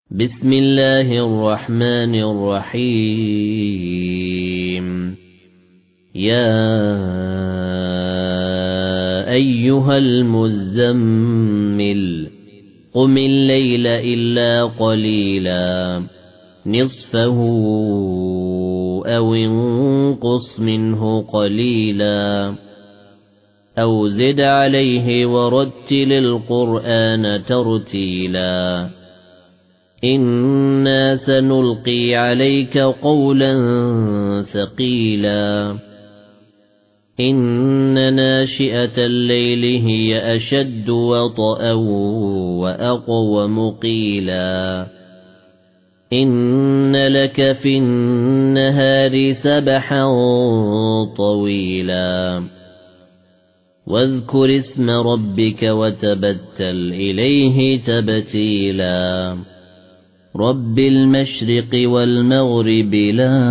بسم الله الرحمن الرحيم يا أيها المزمل قم الليل إلا قليلا نصفه أو انقص منه قليلا أو زد عليه ورتل القرآن ترتيلا إنا سنلقي عليك قولا ثقيلا إن ناشئة الليل هي أشد وطئا وأقوم قيلا إن لك في النهار سبحا طويلا واذكر اسم ربك وتبتل إليه تبتيلا رب المشرق والمغرب لا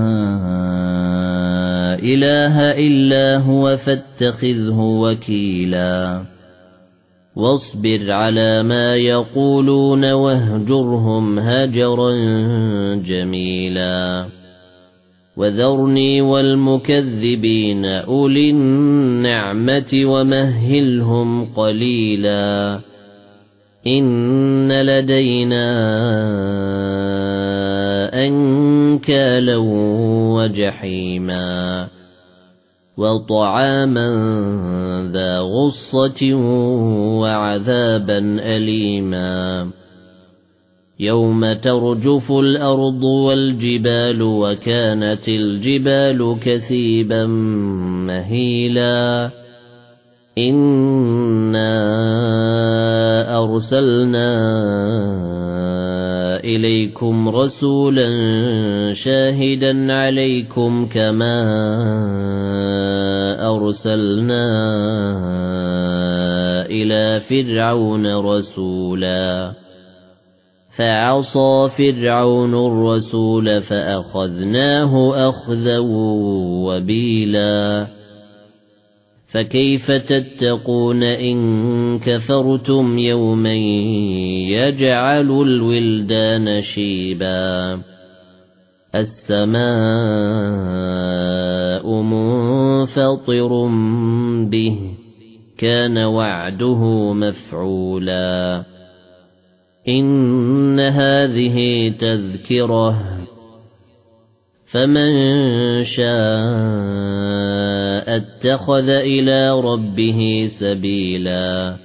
إله إلا هو فاتخذه وكيلا واصبر على ما يقولون واهجرهم هجرا جميلا وذرني والمكذبين أولي النعمة ومهلهم قليلا إن لدينا أنكالا وجحيما وطعاما ذا غصة وعذابا أليما يوم ترجف الأرض والجبال وكانت الجبال كثيبا مهيلا إنا أرسلنا إليكم رسولا شاهدا عليكم كما أرسلنا إلى فرعون رسولا فعصى فرعون الرسول فأخذناه أخذا وبيلا فكيف تتقون إن كفرتم يوما يجعل الولدان شيبا السماء منفطر به كان وعده مفعولا إن هذه تذكرة فمن شاء اتخذ إلى ربه سبيلا